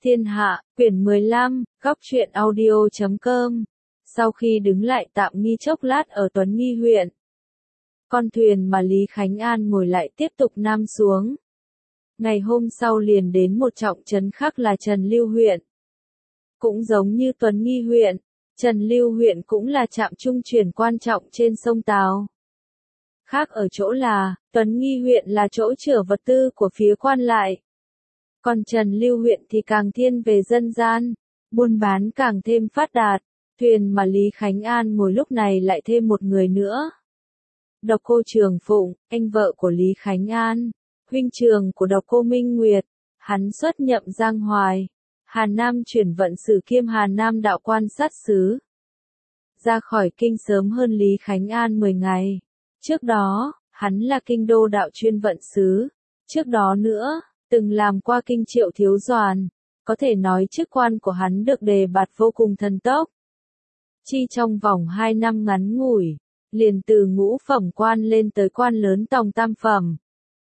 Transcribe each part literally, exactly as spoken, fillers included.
Thiên Hạ, quyển mười lăm, góc truyện audio chấm com. Sau khi đứng lại tạm nghỉ chốc lát ở Tuấn Nghi huyện, con thuyền mà Lý Khánh An ngồi lại tiếp tục nam xuống. Ngày hôm sau liền đến một trọng trấn khác là Trần Lưu huyện. Cũng giống như Tuấn Nghi huyện, Trần Lưu huyện cũng là trạm trung chuyển quan trọng trên sông Tào. Khác ở chỗ là, Tuấn Nghi huyện là chỗ chở vật tư của phía quan lại. Còn Trần Lưu huyện thì càng thiên về dân gian, buôn bán càng thêm phát đạt. Thuyền mà Lý Khánh An ngồi lúc này lại thêm một người nữa. Độc cô Trường Phụng, anh vợ của Lý Khánh An, huynh trưởng của độc cô Minh Nguyệt, hắn xuất nhậm Giang Hoài, Hà Nam chuyển vận sử kiêm Hà Nam đạo quan sát sứ. Ra khỏi kinh sớm hơn Lý Khánh An mười ngày. Trước đó, hắn là kinh đô đạo chuyên vận sứ. Trước đó nữa, từng làm qua kinh Triệu Thiếu Doàn, có thể nói chức quan của hắn được đề bạt vô cùng thần tốc. Chi trong vòng hai năm ngắn ngủi, liền từ ngũ phẩm quan lên tới quan lớn tòng tam phẩm.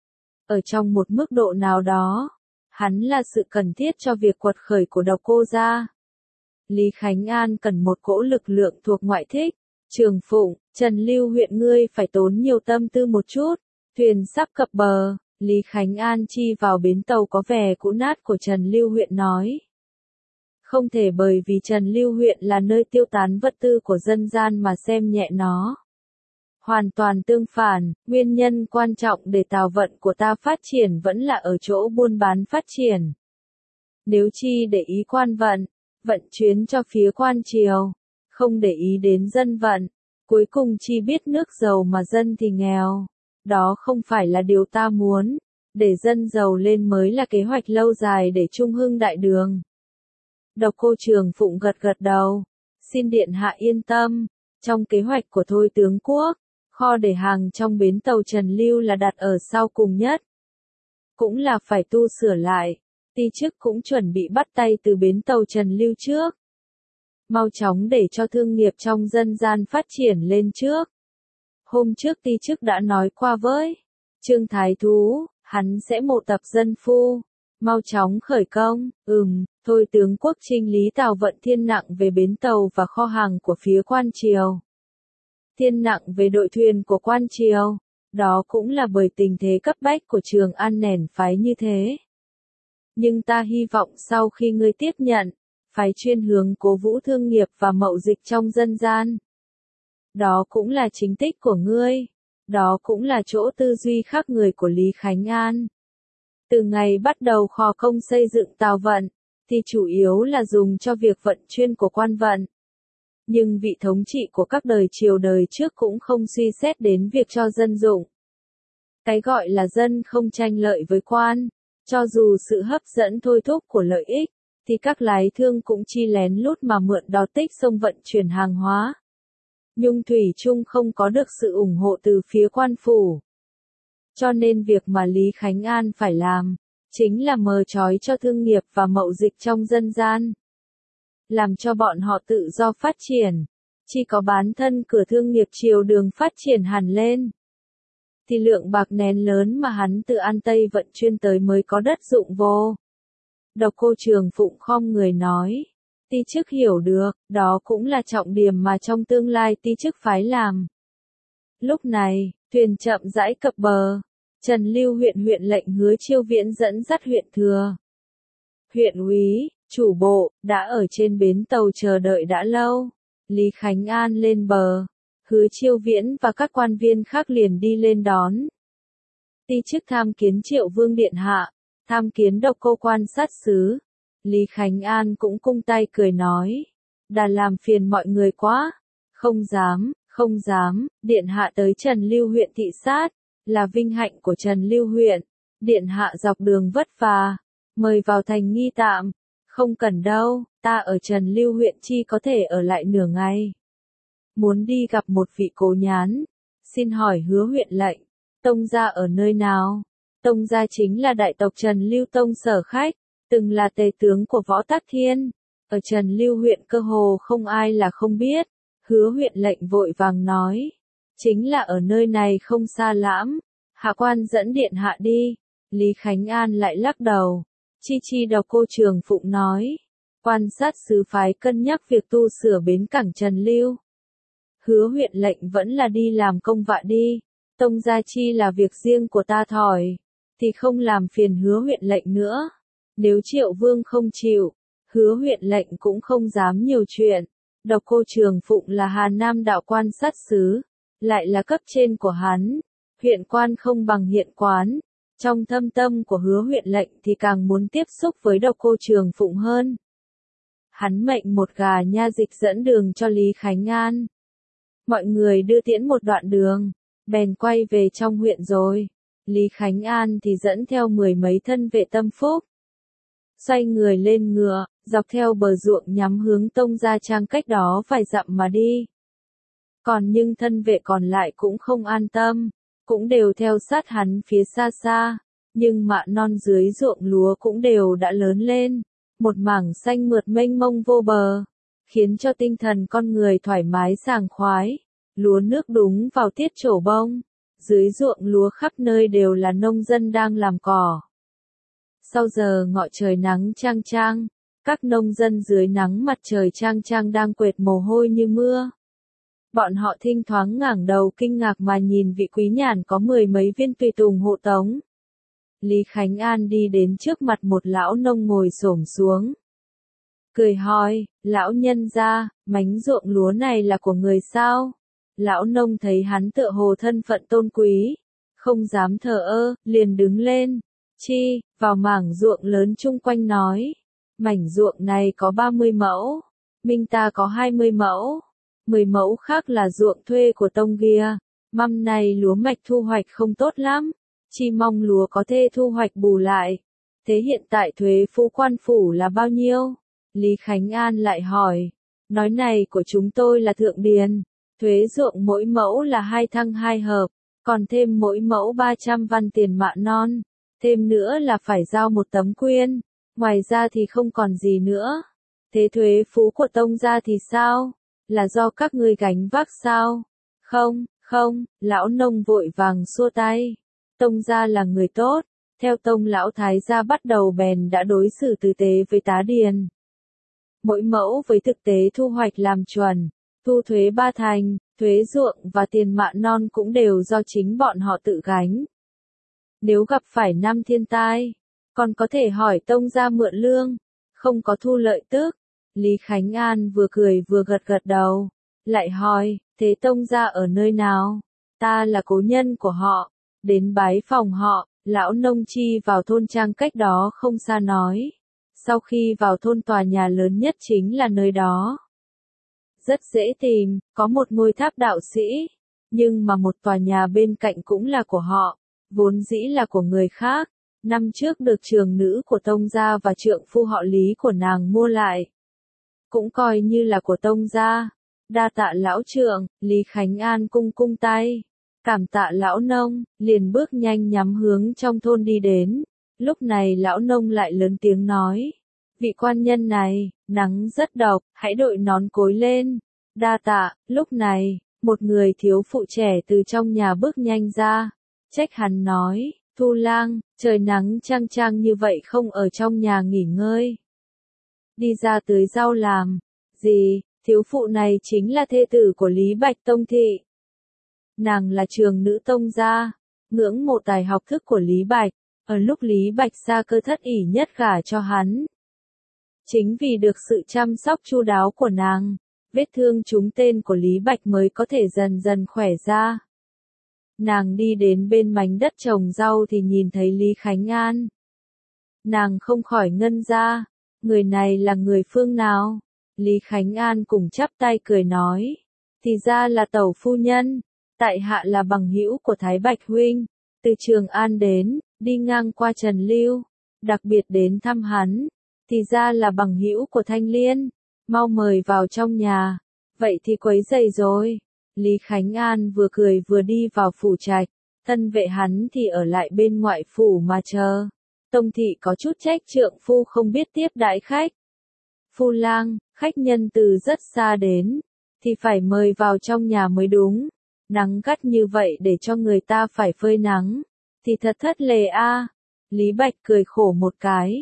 Ở trong một mức độ nào đó, hắn là sự cần thiết cho việc quật khởi của độc cô gia. Lý Khánh An cần một cỗ lực lượng thuộc ngoại thích. Trường Phụng, Trần Lưu huyện ngươi phải tốn nhiều tâm tư một chút. Thuyền sắp cập bờ, Lý Khánh An chi vào bến tàu có vẻ cũ nát của Trần Lưu huyện nói. Không thể bởi vì Trần Lưu huyện là nơi tiêu tán vật tư của dân gian mà xem nhẹ nó. Hoàn toàn tương phản, nguyên nhân quan trọng để tàu vận của ta phát triển vẫn là ở chỗ buôn bán phát triển. Nếu chi để ý quan vận, vận chuyến cho phía quan triều, không để ý đến dân vận, cuối cùng chi biết nước giàu mà dân thì nghèo. Đó không phải là điều ta muốn, để dân giàu lên mới là kế hoạch lâu dài để trung hưng đại đường. Độc cô Trường Phụng gật gật đầu, xin điện hạ yên tâm, trong kế hoạch của Thôi tướng quốc, kho để hàng trong bến tàu Trần Lưu là đặt ở sau cùng nhất. Cũng là phải tu sửa lại, ty chức cũng chuẩn bị bắt tay từ bến tàu Trần Lưu trước. Mau chóng để cho thương nghiệp trong dân gian phát triển lên trước. Hôm trước ty chức đã nói qua với Trương Thái Thú, hắn sẽ mộ tập dân phu, mau chóng khởi công. Ừm, Thôi tướng quốc chinh lý tàu vận thiên nặng về bến tàu và kho hàng của phía quan triều. Thiên nặng về đội thuyền của quan triều, đó cũng là bởi tình thế cấp bách của Trường An nền phái như thế. Nhưng ta hy vọng sau khi ngươi tiếp nhận, phái chuyên hướng cố vũ thương nghiệp và mậu dịch trong dân gian. Đó cũng là chính tích của ngươi, đó cũng là chỗ tư duy khác người của Lý Khánh An. Từ ngày bắt đầu kho công xây dựng tàu vận, thì chủ yếu là dùng cho việc vận chuyên của quan vận. Nhưng vị thống trị của các đời triều đời trước cũng không suy xét đến việc cho dân dụng. Cái gọi là dân không tranh lợi với quan, cho dù sự hấp dẫn thôi thúc của lợi ích, thì các lái thương cũng chi lén lút mà mượn đó tích sông vận chuyển hàng hóa. Nhưng thủy chung không có được sự ủng hộ từ phía quan phủ. Cho nên việc mà Lý Khánh An phải làm, chính là mờ trói cho thương nghiệp và mậu dịch trong dân gian. Làm cho bọn họ tự do phát triển, chỉ có bán thân cửa thương nghiệp triều đường phát triển hẳn lên. Thì lượng bạc nén lớn mà hắn từ An Tây vận chuyên tới mới có đất dụng vô. Độc cô Trường Phụng khom người nói, ty chức hiểu được, đó cũng là trọng điểm mà trong tương lai ty chức phái làm. Lúc này, thuyền chậm rãi cập bờ, Trần Lưu huyện huyện lệnh Hứa Chiêu Viễn dẫn dắt huyện thừa. Huyện úy, chủ bộ, đã ở trên bến tàu chờ đợi đã lâu. Lý Khánh An lên bờ, Hứa Chiêu Viễn và các quan viên khác liền đi lên đón. Ty chức tham kiến Triệu Vương điện hạ, tham kiến độc cô quan sát sứ. Lý Khánh An cũng cung tay cười nói, đã làm phiền mọi người quá. Không dám, không dám, điện hạ tới Trần Lưu huyện thị sát, là vinh hạnh của Trần Lưu huyện. Điện hạ dọc đường vất vả, mời vào thành nghi tạm. Không cần đâu, ta ở Trần Lưu huyện chi có thể ở lại nửa ngày. Muốn đi gặp một vị cố nhán, xin hỏi Hứa huyện lệnh, tông gia ở nơi nào? Tông gia chính là đại tộc Trần Lưu Tông Sở Khách, từng là tề tướng của Võ Tắc Thiên. Ở Trần Lưu huyện cơ hồ không ai là không biết. Hứa huyện lệnh vội vàng nói, chính là ở nơi này không xa lắm. Hạ quan dẫn điện hạ đi. Lý Khánh An lại lắc đầu, Chi chi đọc cô Trường Phụng nói. Quan sát sứ phái cân nhắc việc tu sửa bến cảng Trần Lưu. Hứa huyện lệnh vẫn là đi làm công vạ đi. Tông gia chi là việc riêng của ta thỏi. Thì không làm phiền hứa huyện lệnh nữa. Nếu Triệu Vương không chịu, hứa huyện lệnh cũng không dám nhiều chuyện. Độc cô Trường Phụng là Hà Nam đạo quan sát sứ, lại là cấp trên của hắn. Huyện quan không bằng hiện quán. Trong thâm tâm của hứa huyện lệnh thì càng muốn tiếp xúc với độc cô Trường Phụng hơn. Hắn mệnh một gà nha dịch dẫn đường cho Lý Khánh An. Mọi người đưa tiễn một đoạn đường, bèn quay về trong huyện rồi. Lý Khánh An thì dẫn theo mười mấy thân vệ tâm phúc. Xoay người lên ngựa, dọc theo bờ ruộng nhắm hướng Tông Gia Trang cách đó vài dặm mà đi. Còn nhưng thân vệ còn lại cũng không an tâm, cũng đều theo sát hắn phía xa xa, nhưng mạ non dưới ruộng lúa cũng đều đã lớn lên, một mảng xanh mượt mênh mông vô bờ, khiến cho tinh thần con người thoải mái sảng khoái, lúa nước đúng vào tiết trổ bông, dưới ruộng lúa khắp nơi đều là nông dân đang làm cỏ. Sau giờ ngọ trời nắng chang chang, các nông dân dưới nắng mặt trời chang chang đang quệt mồ hôi như mưa. Bọn họ thỉnh thoảng ngẩng đầu kinh ngạc mà nhìn vị quý nhàn có mười mấy viên tùy tùng hộ tống. Lý Khánh An đi đến trước mặt một lão nông ngồi xổm xuống. Cười hỏi, lão nhân gia, mánh ruộng lúa này là của người sao? Lão nông thấy hắn tựa hồ thân phận tôn quý, không dám thờ ơ, liền đứng lên. Chi, vào mảng ruộng lớn chung quanh nói. Mảnh ruộng này có ba mươi mẫu, Minh ta có hai mươi mẫu, mười mẫu khác là ruộng thuê của tông kia. Năm nay lúa mạch thu hoạch không tốt lắm, chi mong lúa có thể thu hoạch bù lại. Thế hiện tại thuế phú quan phủ là bao nhiêu? Lý Khánh An lại hỏi. Nói này của chúng tôi là thượng điền, thuế ruộng mỗi mẫu là hai thăng hai hợp, còn thêm mỗi mẫu ba trăm văn tiền mạ non. Thêm nữa là phải giao một tấm quyên, ngoài ra thì không còn gì nữa. Thế thuế phú của tông gia thì sao? Là do các ngươi gánh vác sao? Không, không, lão nông vội vàng xua tay. Tông gia là người tốt, theo tông lão thái gia bắt đầu bèn đã đối xử tử tế với tá điền. Mỗi mẫu với thực tế thu hoạch làm chuẩn, thu thuế ba thành, thuế ruộng và tiền mạ non cũng đều do chính bọn họ tự gánh. Nếu gặp phải năm thiên tai, còn có thể hỏi tông gia mượn lương, không có thu lợi tức. Lý Khánh An vừa cười vừa gật gật đầu, lại hỏi, thế tông gia ở nơi nào? Ta là cố nhân của họ, đến bái phòng họ. Lão nông chi vào thôn trang cách đó không xa nói. Sau khi vào thôn tòa nhà lớn nhất chính là nơi đó. Rất dễ tìm, có một ngôi tháp đạo sĩ, nhưng mà một tòa nhà bên cạnh cũng là của họ, vốn dĩ là của người khác. Năm trước được trường nữ của tông gia và trượng phu họ Lý của nàng mua lại. Cũng coi như là của tông gia. Đa tạ lão trượng, Lý Khánh An cung cung tay. Cảm tạ lão nông, liền bước nhanh nhắm hướng trong thôn đi đến. Lúc này lão nông lại lớn tiếng nói. Vị quan nhân này, nắng rất độc, hãy đội nón cối lên. Đa tạ, lúc này, một người thiếu phụ trẻ từ trong nhà bước nhanh ra. Trách hắn nói, Thu lang, trời nắng chang chang như vậy không ở trong nhà nghỉ ngơi. Đi ra tưới rau làm. Gì, thiếu phụ này chính là thê tử của Lý Bạch Tông Thị. Nàng là trường nữ tông gia, ngưỡng mộ tài học thức của Lý Bạch, ở lúc Lý Bạch xa cơ thất ỷ nhất gả cho hắn. Chính vì được sự chăm sóc chu đáo của nàng, vết thương trúng tên của Lý Bạch mới có thể dần dần khỏe ra. Nàng đi đến bên mảnh đất trồng rau thì nhìn thấy Lý Khánh An. Nàng không khỏi ngân ra, người này là người phương nào? Lý Khánh An cùng chắp tay cười nói, thì ra là tẩu phu nhân. Tại hạ là bằng hữu của Thái Bạch huynh, từ Trường An đến, đi ngang qua Trần Lưu, đặc biệt đến thăm hắn, thì ra là bằng hữu của Thanh Liên, mau mời vào trong nhà, vậy thì quấy rầy rồi. Lý Khánh An vừa cười vừa đi vào phủ trạch, thân vệ hắn thì ở lại bên ngoại phủ mà chờ. Tông thị có chút trách trượng phu không biết tiếp đãi khách. Phu lang, khách nhân từ rất xa đến, thì phải mời vào trong nhà mới đúng. Nắng gắt như vậy để cho người ta phải phơi nắng, thì thật thất lễ a. Lý Bạch cười khổ một cái,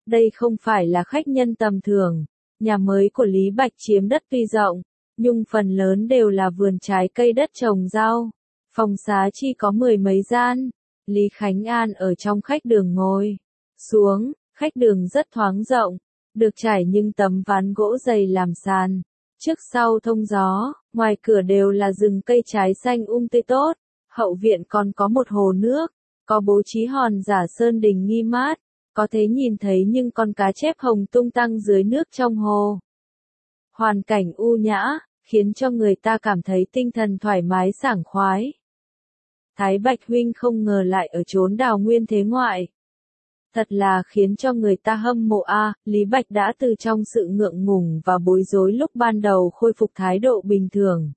Đây không phải là khách nhân tầm thường. Nhà mới của Lý Bạch chiếm đất tuy rộng, nhưng phần lớn đều là vườn trái cây đất trồng rau. Phòng xá chi có mười mấy gian. Lý Khánh An ở trong khách đường ngồi xuống, khách đường rất thoáng rộng, được trải những tấm ván gỗ dày làm sàn. Trước sau thông gió, ngoài cửa đều là rừng cây trái xanh um tươi tốt. Hậu viện còn có một hồ nước, có bố trí hòn giả sơn đình nghi mát, có thể nhìn thấy những con cá chép hồng tung tăng dưới nước trong hồ. Hoàn cảnh u nhã, khiến cho người ta cảm thấy tinh thần thoải mái sảng khoái. Thái Bạch huynh không ngờ lại ở chốn đào nguyên thế ngoại. Thật là khiến cho người ta hâm mộ a. À, Lý Bạch đã từ trong sự ngượng ngùng và bối rối lúc ban đầu khôi phục thái độ bình thường.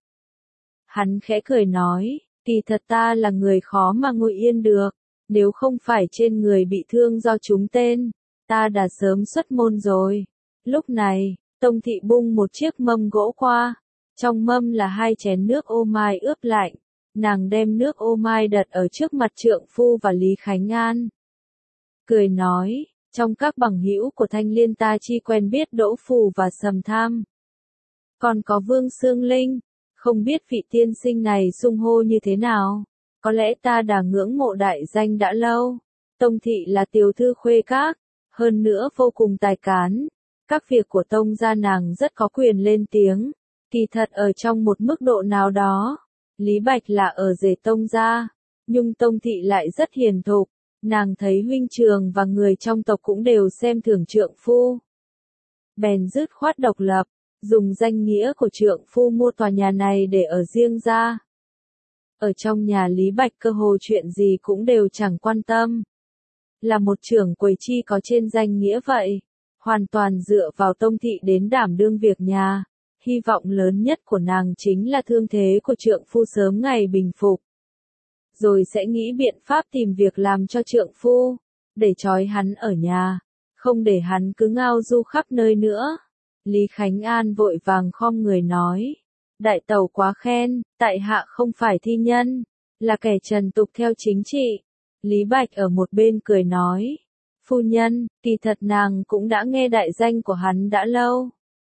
Hắn khẽ cười nói, kỳ thật ta là người khó mà ngồi yên được, nếu không phải trên người bị thương do trúng tên, ta đã sớm xuất môn rồi. Lúc này, Tông Thị bung một chiếc mâm gỗ qua, trong mâm là hai chén nước ô mai ướp lạnh, nàng đem nước ô mai đặt ở trước mặt trượng phu và Lý Khánh An. Cười nói, trong các bằng hữu của Thanh Liên ta chi quen biết Đỗ Phù và Sầm Tham. Còn có Vương Sương Linh, không biết vị tiên sinh này xưng hô như thế nào, có lẽ ta đã ngưỡng mộ đại danh đã lâu. Tông Thị là tiểu thư khuê các, hơn nữa vô cùng tài cán, các việc của Tông gia nàng rất có quyền lên tiếng, kỳ thật ở trong một mức độ nào đó. Lý Bạch là ở rể Tông gia, nhưng Tông Thị lại rất hiền thục. Nàng thấy huynh trường và người trong tộc cũng đều xem thường trượng phu. Bèn dứt khoát độc lập, dùng danh nghĩa của trượng phu mua tòa nhà này để ở riêng ra. Ở trong nhà Lý Bạch cơ hồ chuyện gì cũng đều chẳng quan tâm. Là một trưởng quầy chi có trên danh nghĩa vậy, hoàn toàn dựa vào Tông Thị đến đảm đương việc nhà. Hy vọng lớn nhất của nàng chính là thương thế của trượng phu sớm ngày bình phục. Rồi sẽ nghĩ biện pháp tìm việc làm cho trượng phu, để trói hắn ở nhà, không để hắn cứ ngao du khắp nơi nữa. Lý Khánh An vội vàng khom người nói, đại tẩu quá khen, tại hạ không phải thi nhân, là kẻ trần tục theo chính trị. Lý Bạch ở một bên cười nói, phu nhân, kỳ thật nàng cũng đã nghe đại danh của hắn đã lâu.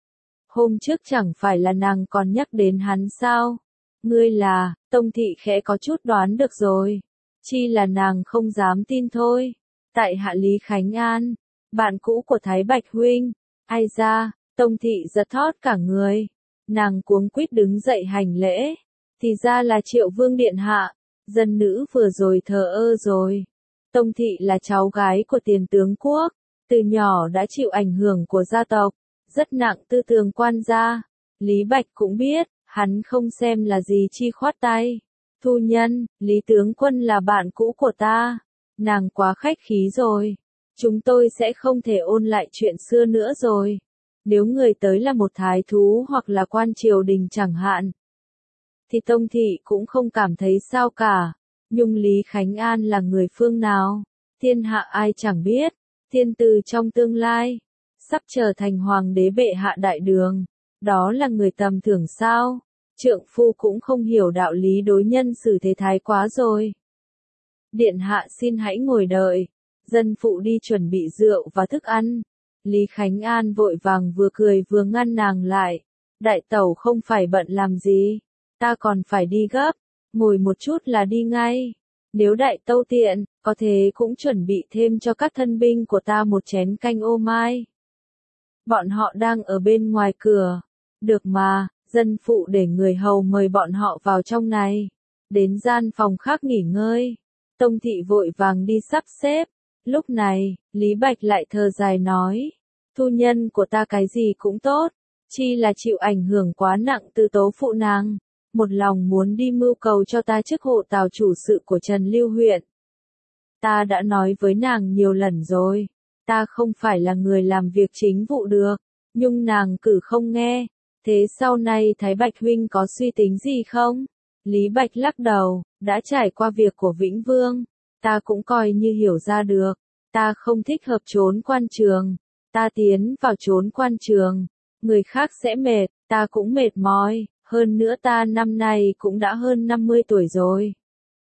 Hôm trước chẳng phải là nàng còn nhắc đến hắn sao? Ngươi là, Tông Thị khẽ có chút đoán được rồi. Chi là nàng không dám tin thôi. Tại hạ Lý Khánh An, bạn cũ của Thái Bạch huynh. Ai ra, Tông Thị giật thót cả người. Nàng cuống quýt đứng dậy hành lễ. Thì ra là Triệu Vương điện hạ. Dân nữ vừa rồi thờ ơ rồi. Tông Thị là cháu gái của tiền tướng quốc. Từ nhỏ đã chịu ảnh hưởng của gia tộc. Rất nặng tư tưởng quan gia. Lý Bạch cũng biết. Hắn không xem là gì chi khoát tay. Thu nhân, Lý tướng quân là bạn cũ của ta. Nàng quá khách khí rồi. Chúng tôi sẽ không thể ôn lại chuyện xưa nữa rồi. Nếu người tới là một thái thú hoặc là quan triều đình chẳng hạn, thì Tông Thị cũng không cảm thấy sao cả. Nhưng Lý Khánh An là người phương nào? Thiên hạ ai chẳng biết. Thiên tử trong tương lai, sắp trở thành hoàng đế bệ hạ đại đường. Đó là người tầm thường sao? Trượng phu cũng không hiểu đạo lý đối nhân xử thế thái quá rồi. Điện hạ xin hãy ngồi đợi. Dân phụ đi chuẩn bị rượu và thức ăn. Lý Khánh An vội vàng vừa cười vừa ngăn nàng lại. Đại tẩu không phải bận làm gì. Ta còn phải đi gấp. Ngồi một chút là đi ngay. Nếu đại tâu tiện, có thể cũng chuẩn bị thêm cho các thân binh của ta một chén canh ô mai. Bọn họ đang ở bên ngoài cửa. Được mà, dân phụ để người hầu mời bọn họ vào trong này. Đến gian phòng khác nghỉ ngơi. Tông Thị vội vàng đi sắp xếp. Lúc này, Lý Bạch lại thở dài nói. Thu nhân của ta cái gì cũng tốt. Chi là chịu ảnh hưởng quá nặng từ tố phụ nàng. Một lòng muốn đi mưu cầu cho ta chức hộ tào chủ sự của Trần Lưu huyện. Ta đã nói với nàng nhiều lần rồi. Ta không phải là người làm việc chính vụ được. Nhưng nàng cử không nghe. Thế sau này Thái Bạch huynh có suy tính gì không? Lý Bạch lắc đầu, đã trải qua việc của Vĩnh Vương. Ta cũng coi như hiểu ra được. Ta không thích hợp trốn quan trường. Ta tiến vào trốn quan trường. Người khác sẽ mệt, ta cũng mệt mỏi. Hơn nữa ta năm nay cũng đã hơn năm mươi tuổi rồi.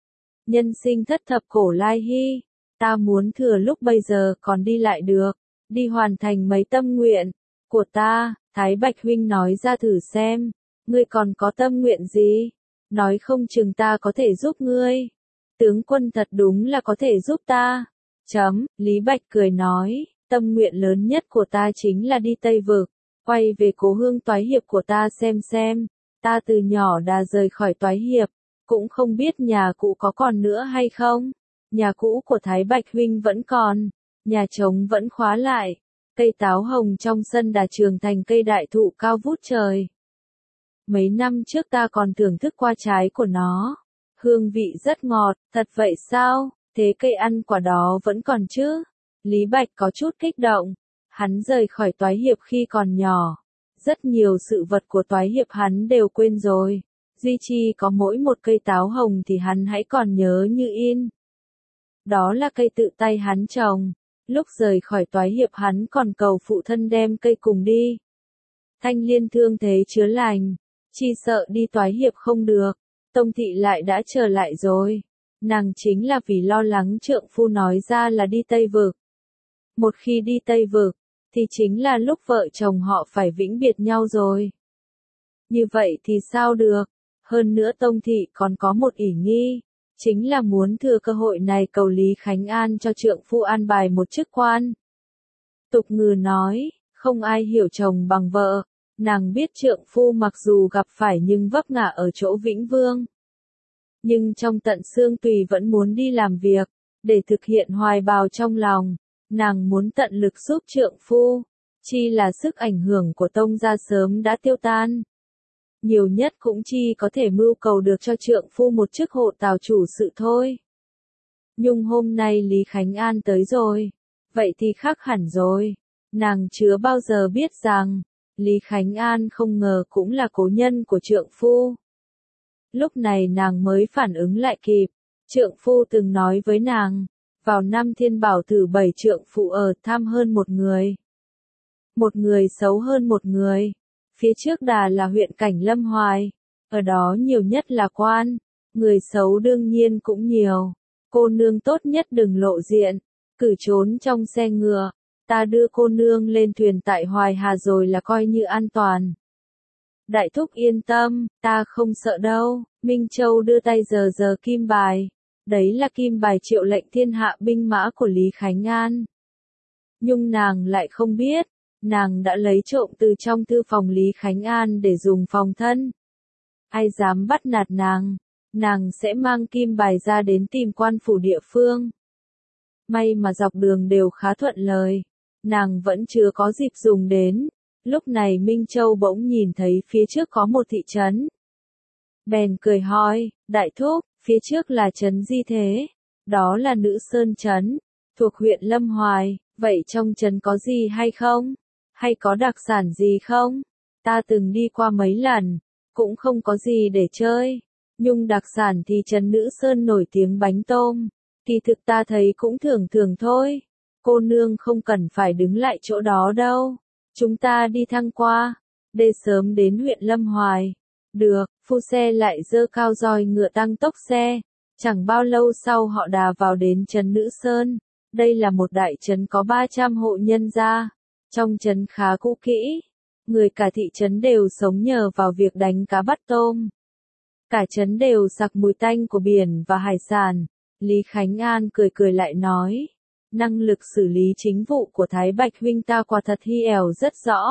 Nhân sinh thất thập cổ lai hy. Ta muốn thừa lúc bây giờ còn đi lại được. đi hoàn thành mấy tâm nguyện của ta. Thái Bạch huynh nói ra thử xem, ngươi còn có tâm nguyện gì? Nói không chừng ta có thể giúp ngươi. Tướng quân thật đúng là có thể giúp ta. Chấm, Lý Bạch cười nói, tâm nguyện lớn nhất của ta chính là đi Tây Vực, quay về cố hương Toái Hiệp của ta xem xem. Ta từ nhỏ đã rời khỏi Toái Hiệp, cũng không biết nhà cũ có còn nữa hay không. Nhà cũ của Thái Bạch huynh vẫn còn, nhà trống vẫn khóa lại. Cây táo hồng trong sân đã trưởng thành cây đại thụ cao vút trời. Mấy năm trước ta còn thưởng thức qua trái của nó. Hương vị rất ngọt, thật vậy sao? Thế cây ăn quả đó vẫn còn chứ? Lý Bạch có chút kích động. Hắn rời khỏi Toái Hiệp khi còn nhỏ. Rất nhiều sự vật của Toái Hiệp hắn đều quên rồi. Duy chi có mỗi một cây táo hồng thì hắn hãy còn nhớ như in. Đó là cây tự tay hắn trồng. Lúc rời khỏi Toái Hiệp hắn còn cầu phụ thân đem cây cùng đi. Thanh Liên thương thế chữa lành, chi sợ đi Toái Hiệp không được. Tông thị lại đã trở lại rồi. Nàng chính là vì lo lắng trượng phu nói ra là đi Tây Vực. Một khi đi Tây Vực, thì chính là lúc vợ chồng họ phải vĩnh biệt nhau rồi. Như vậy thì sao được? Hơn nữa Tông thị còn có một ỷ nghi. Chính là muốn thừa cơ hội này cầu Lý Khánh An cho trượng phu an bài một chức quan. Tục ngữ nói, không ai hiểu chồng bằng vợ. Nàng biết trượng phu mặc dù gặp phải nhưng vấp ngã ở chỗ Vĩnh Vương. Nhưng trong tận xương tùy vẫn muốn đi làm việc, để thực hiện hoài bào trong lòng. Nàng muốn tận lực giúp trượng phu, chi là sức ảnh hưởng của Tông gia sớm đã tiêu tan. Nhiều nhất cũng chi có thể mưu cầu được cho trượng phu một chức hộ tào chủ sự thôi. Nhưng hôm nay Lý Khánh An tới rồi, vậy thì khác hẳn rồi. Nàng chưa bao giờ biết rằng, Lý Khánh An không ngờ cũng là cố nhân của trượng phu. Lúc này nàng mới phản ứng lại kịp, trượng phu từng nói với nàng, vào năm thiên bảo thử bảy trượng phu ở tham hơn một người. Một người xấu hơn một người. Phía trước đà là huyện cảnh Lâm Hoài, ở đó nhiều nhất là quan, người xấu đương nhiên cũng nhiều. Cô nương tốt nhất đừng lộ diện, cử trốn trong xe ngựa, ta đưa cô nương lên thuyền tại Hoài Hà rồi là coi như an toàn. Đại thúc yên tâm, ta không sợ đâu. Minh Châu đưa tay giờ giờ kim bài, đấy là kim bài triệu lệnh thiên hạ binh mã của Lý Khánh An. Nhưng nàng lại không biết, nàng đã lấy trộm từ trong thư phòng Lý Khánh An để dùng phòng thân. Ai dám bắt nạt nàng, nàng sẽ mang kim bài ra đến tìm quan phủ địa phương. May mà dọc đường đều khá thuận lời, nàng vẫn chưa có dịp dùng đến. Lúc này Minh Châu bỗng nhìn thấy phía trước có một thị trấn. Bèn cười hỏi, đại thúc, phía trước là trấn gì thế? Đó là Nữ Sơn trấn, thuộc huyện Lâm Hoài, vậy trong trấn có gì hay không? Hay có đặc sản gì không? Ta từng đi qua mấy lần, cũng không có gì để chơi. Nhưng đặc sản thì trấn Nữ Sơn nổi tiếng bánh tôm, kỳ thực ta thấy cũng thường thường thôi. Cô nương không cần phải đứng lại chỗ đó đâu. Chúng ta đi thăng qua, để sớm đến huyện Lâm Hoài. Được, phu xe lại dơ cao roi ngựa tăng tốc xe. Chẳng bao lâu sau họ đà vào đến trấn Nữ Sơn. Đây là một đại trấn có ba trăm hộ nhân gia. Trong trấn khá cũ kỹ. Người cả thị trấn đều sống nhờ vào việc đánh cá bắt tôm. Cả trấn đều sặc mùi tanh của biển và hải sản. Lý Khánh An cười cười lại nói. Năng lực xử lý chính vụ của Thái Bạch huynh ta quả thật hi ẻo rất rõ.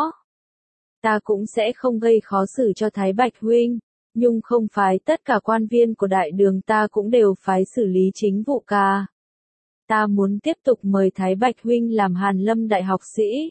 Ta cũng sẽ không gây khó xử cho Thái Bạch huynh, nhưng không phải tất cả quan viên của đại đường ta cũng đều phái xử lý chính vụ cả. Ta muốn tiếp tục mời Thái Bạch huynh làm Hàn Lâm đại học sĩ,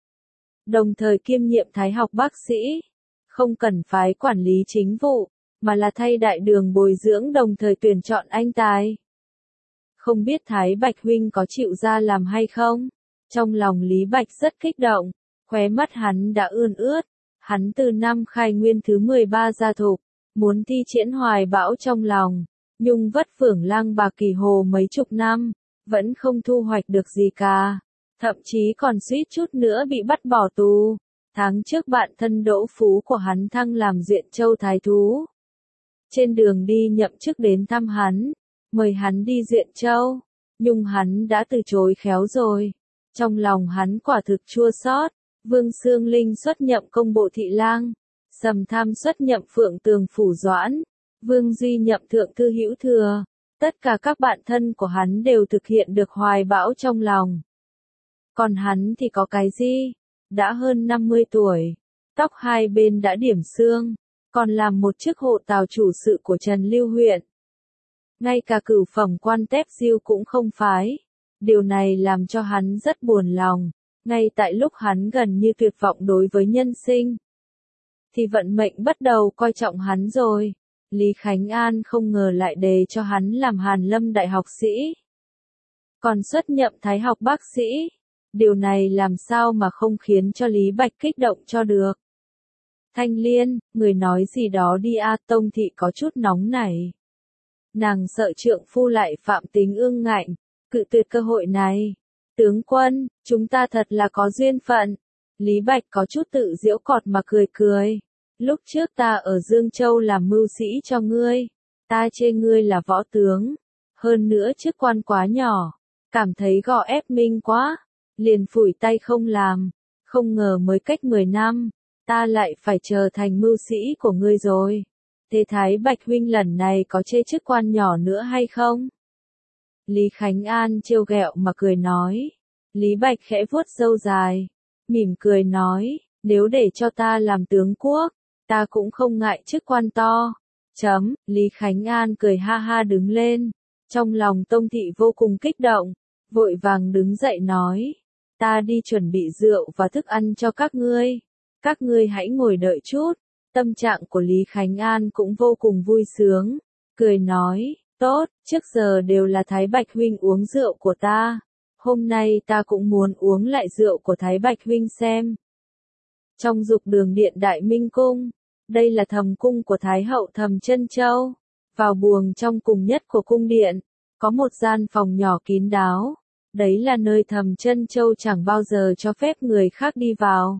đồng thời kiêm nhiệm Thái học bác sĩ, không cần phái quản lý chính vụ, mà là thay đại đường bồi dưỡng đồng thời tuyển chọn anh tài. Không biết Thái Bạch huynh có chịu ra làm hay không? Trong lòng Lý Bạch rất kích động, khóe mắt hắn đã ươn ướt. Hắn từ năm khai nguyên thứ mười ba ra thục, muốn thi triển hoài bão trong lòng, nhưng vất vưởng lang bạc kỳ hồ mấy chục năm, vẫn không thu hoạch được gì cả. Thậm chí còn suýt chút nữa bị bắt bỏ tù. Tháng trước bạn thân Đỗ Phú của hắn thăng làm Duyện Châu Thái Thú. Trên đường đi nhậm chức đến thăm hắn, mời hắn đi Duyện Châu, nhưng hắn đã từ chối khéo rồi. Trong lòng hắn quả thực chua xót, Vương Xương Linh xuất nhậm công bộ thị lang, Sầm Tham xuất nhậm phượng tường phủ doãn, Vương Duy nhậm thượng thư hữu thừa, tất cả các bạn thân của hắn đều thực hiện được hoài bão trong lòng. Còn hắn thì có cái gì? Đã hơn năm mươi tuổi, tóc hai bên đã điểm xương, còn làm một chức hộ tào chủ sự của Trần Lưu huyện. Ngay cả cửu phẩm quan tép diêu cũng không phái. Điều này làm cho hắn rất buồn lòng, ngay tại lúc hắn gần như tuyệt vọng đối với nhân sinh. Thì vận mệnh bắt đầu coi trọng hắn rồi. Lý Khánh An không ngờ lại đề cho hắn làm Hàn Lâm đại học sĩ. Còn xuất nhậm thái học bác sĩ. Điều này làm sao mà không khiến cho Lý Bạch kích động cho được. Thanh Liên, người nói gì đó đi a. Tông thị có chút nóng nảy. Nàng sợ trượng phu lại phạm tính ương ngạnh, cự tuyệt cơ hội này. Tướng quân, chúng ta thật là có duyên phận. Lý Bạch có chút tự giễu cợt mà cười cười. Lúc trước ta ở Dương Châu làm mưu sĩ cho ngươi. Ta chê ngươi là võ tướng. Hơn nữa chức quan quá nhỏ. Cảm thấy gò ép Minh quá. Liền phủi tay không làm. Không ngờ mới cách mười năm. Ta lại phải trở thành mưu sĩ của ngươi rồi. Thế Thái Bạch huynh lần này có chê chức quan nhỏ nữa hay không? Lý Khánh An trêu ghẹo mà cười nói. Lý Bạch khẽ vuốt râu dài. Mỉm cười nói, nếu để cho ta làm tướng quốc, ta cũng không ngại chức quan to. Chấm, Lý Khánh An cười ha ha đứng lên. Trong lòng Tông thị vô cùng kích động. Vội vàng đứng dậy nói. Ta đi chuẩn bị rượu và thức ăn cho các ngươi. Các ngươi hãy ngồi đợi chút. Tâm trạng của Lý Khánh An cũng vô cùng vui sướng. Cười nói, tốt, trước giờ đều là Thái Bạch huynh uống rượu của ta. Hôm nay ta cũng muốn uống lại rượu của Thái Bạch huynh xem. Trong dục đường điện Đại Minh Cung, đây là thầm cung của Thái hậu Thầm Chân Châu. Vào buồng trong cùng nhất của cung điện, có một gian phòng nhỏ kín đáo. Đấy là nơi Thầm Chân Châu chẳng bao giờ cho phép người khác đi vào.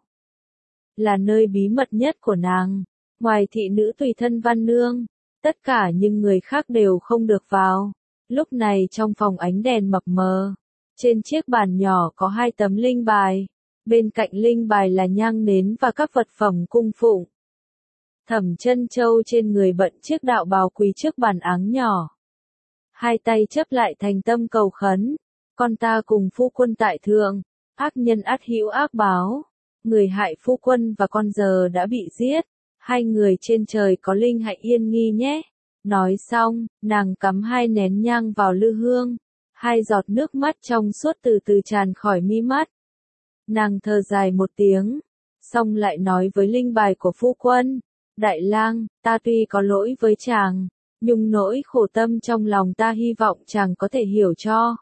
Là nơi bí mật nhất của nàng. Ngoài thị nữ tùy thân văn nương, tất cả những người khác đều không được vào. Lúc này trong phòng ánh đèn mập mờ, trên chiếc bàn nhỏ có hai tấm linh bài. Bên cạnh linh bài là nhang nến và các vật phẩm cung phụng. Thẩm Chân Châu trên người bận chiếc đạo bào quỳ trước bàn áng nhỏ. Hai tay chấp lại thành tâm cầu khấn. Con ta cùng phu quân tại thượng, ác nhân ắt hữu ác báo. Người hại phu quân và con giờ đã bị giết. Hai người trên trời có linh hạnh yên nghi nhé. Nói xong, nàng cắm hai nén nhang vào lư hương. Hai giọt nước mắt trong suốt từ từ tràn khỏi mi mắt. Nàng thở dài một tiếng, xong lại nói với linh bài của phu quân. Đại lang, ta tuy có lỗi với chàng, nhưng nỗi khổ tâm trong lòng ta hy vọng chàng có thể hiểu cho.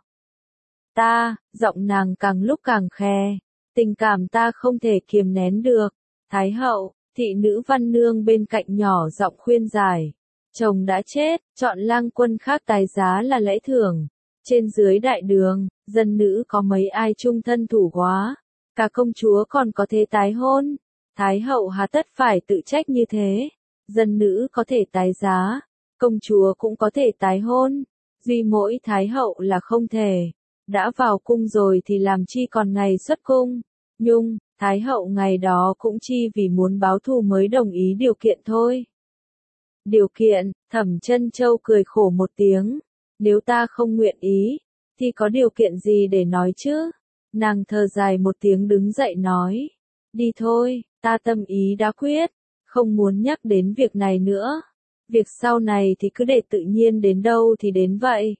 Ta, giọng nàng càng lúc càng khè, tình cảm ta không thể kiềm nén được. Thái hậu, thị nữ văn nương bên cạnh nhỏ giọng khuyên giải. Chồng đã chết, chọn lang quân khác tái giá là lễ thưởng. Trên dưới đại đường, dân nữ có mấy ai trung thân thủ quá. Cả công chúa còn có thể tái hôn. Thái hậu hà tất phải tự trách như thế. Dân nữ có thể tái giá, công chúa cũng có thể tái hôn. Duy mỗi thái hậu là không thể. Đã vào cung rồi thì làm chi còn ngày xuất cung. Nhưng, thái hậu ngày đó cũng chi vì muốn báo thù mới đồng ý điều kiện thôi. Điều kiện, Thẩm Chân Châu cười khổ một tiếng. Nếu ta không nguyện ý, thì có điều kiện gì để nói chứ? Nàng thở dài một tiếng đứng dậy nói. Đi thôi, ta tâm ý đã quyết, không muốn nhắc đến việc này nữa. Việc sau này thì cứ để tự nhiên đến đâu thì đến vậy.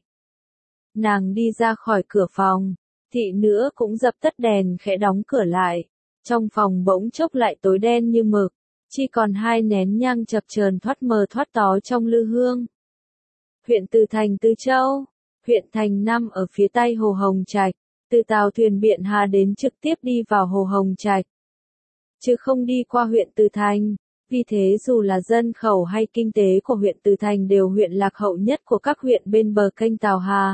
Nàng đi ra khỏi cửa phòng, thị nữ cũng dập tắt đèn khẽ đóng cửa lại. Trong phòng bỗng chốc lại tối đen như mực, chỉ còn hai nén nhang chập chờn thoát mờ thoát tó trong lư hương. Huyện Từ Thành Từ Châu, huyện Thành nằm ở phía tây Hồ Hồng Trạch, từ tàu thuyền Biện Hà đến trực tiếp đi vào Hồ Hồng Trạch, chứ không đi qua huyện Từ Thành. Vì thế dù là dân khẩu hay kinh tế của huyện Từ Thành đều huyện lạc hậu nhất của các huyện bên bờ kênh Tào Hà.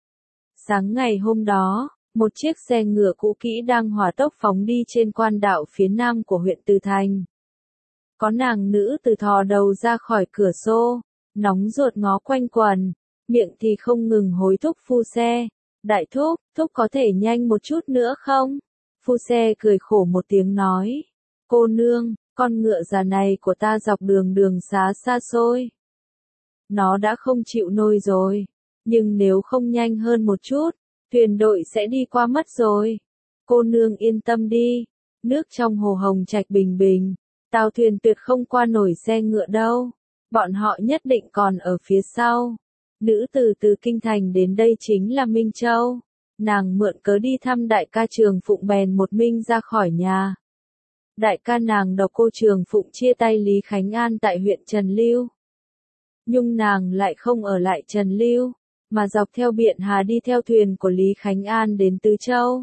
Sáng ngày hôm đó, một chiếc xe ngựa cũ kỹ đang hỏa tốc phóng đi trên quan đạo phía nam của huyện Từ Thành. Có nàng nữ từ thò đầu ra khỏi cửa sổ, nóng ruột ngó quanh quần, miệng thì không ngừng hối thúc phu xe. Đại thúc, thúc có thể nhanh một chút nữa không? Phu xe cười khổ một tiếng nói. Cô nương, con ngựa già này của ta dọc đường đường xá xa xôi. Nó đã không chịu nổi rồi. Nhưng nếu không nhanh hơn một chút, thuyền đội sẽ đi qua mất rồi. Cô nương yên tâm đi. Nước trong hồ Hồng Trạch bình bình. Tàu thuyền tuyệt không qua nổi xe ngựa đâu. Bọn họ nhất định còn ở phía sau. Nữ tử từ Kinh Thành đến đây chính là Minh Châu. Nàng mượn cớ đi thăm đại ca Trường Phụng bèn một mình ra khỏi nhà. Đại ca nàng độc cô Trường Phụng chia tay Lý Khánh An tại huyện Trần Lưu. Nhưng nàng lại không ở lại Trần Lưu, mà dọc theo Biện Hà đi theo thuyền của Lý Khánh An đến Tứ Châu.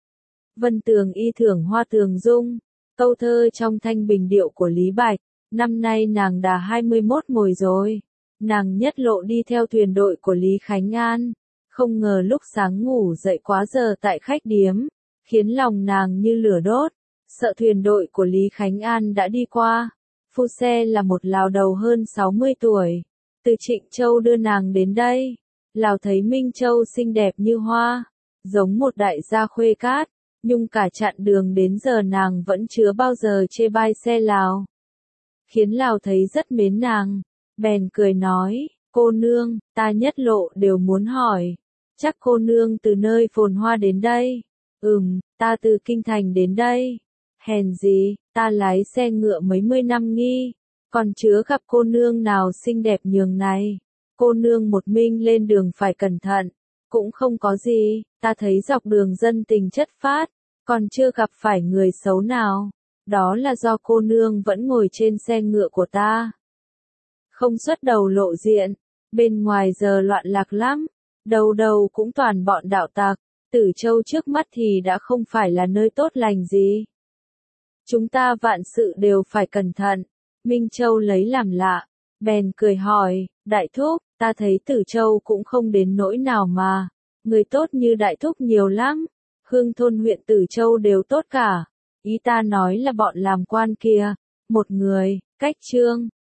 Vân tường y thưởng hoa tường dung, câu thơ trong thanh bình điệu của Lý Bạch, năm nay nàng đã hai mươi mốt ngồi rồi. Nàng nhất lộ đi theo thuyền đội của Lý Khánh An, không ngờ lúc sáng ngủ dậy quá giờ tại khách điếm, khiến lòng nàng như lửa đốt, sợ thuyền đội của Lý Khánh An đã đi qua. Phu xe là một lão đầu hơn sáu mươi tuổi, từ Trịnh Châu đưa nàng đến đây. Lão thấy Minh Châu xinh đẹp như hoa, giống một đại gia khuê cát, nhưng cả chặng đường đến giờ nàng vẫn chưa bao giờ chê bai xe Lão. Khiến Lão thấy rất mến nàng, bèn cười nói, cô nương, ta nhất lộ đều muốn hỏi, chắc cô nương từ nơi phồn hoa đến đây. Ừm, ta từ Kinh Thành đến đây. Hèn gì, ta lái xe ngựa mấy mươi năm nghi, còn chưa gặp cô nương nào xinh đẹp nhường này. Cô nương một mình lên đường phải cẩn thận, cũng không có gì, ta thấy dọc đường dân tình chất phát, còn chưa gặp phải người xấu nào. Đó là do cô nương vẫn ngồi trên xe ngựa của ta. Không xuất đầu lộ diện, bên ngoài giờ loạn lạc lắm, đầu đầu cũng toàn bọn đạo tặc, Tử Châu trước mắt thì đã không phải là nơi tốt lành gì. Chúng ta vạn sự đều phải cẩn thận. Minh Châu lấy làm lạ, bèn cười hỏi, đại thúc, ta thấy Tử Châu cũng không đến nỗi nào mà, người tốt như đại thúc nhiều lắm, hương thôn huyện Tử Châu đều tốt cả, ý ta nói là bọn làm quan kia, một người, cách Trương,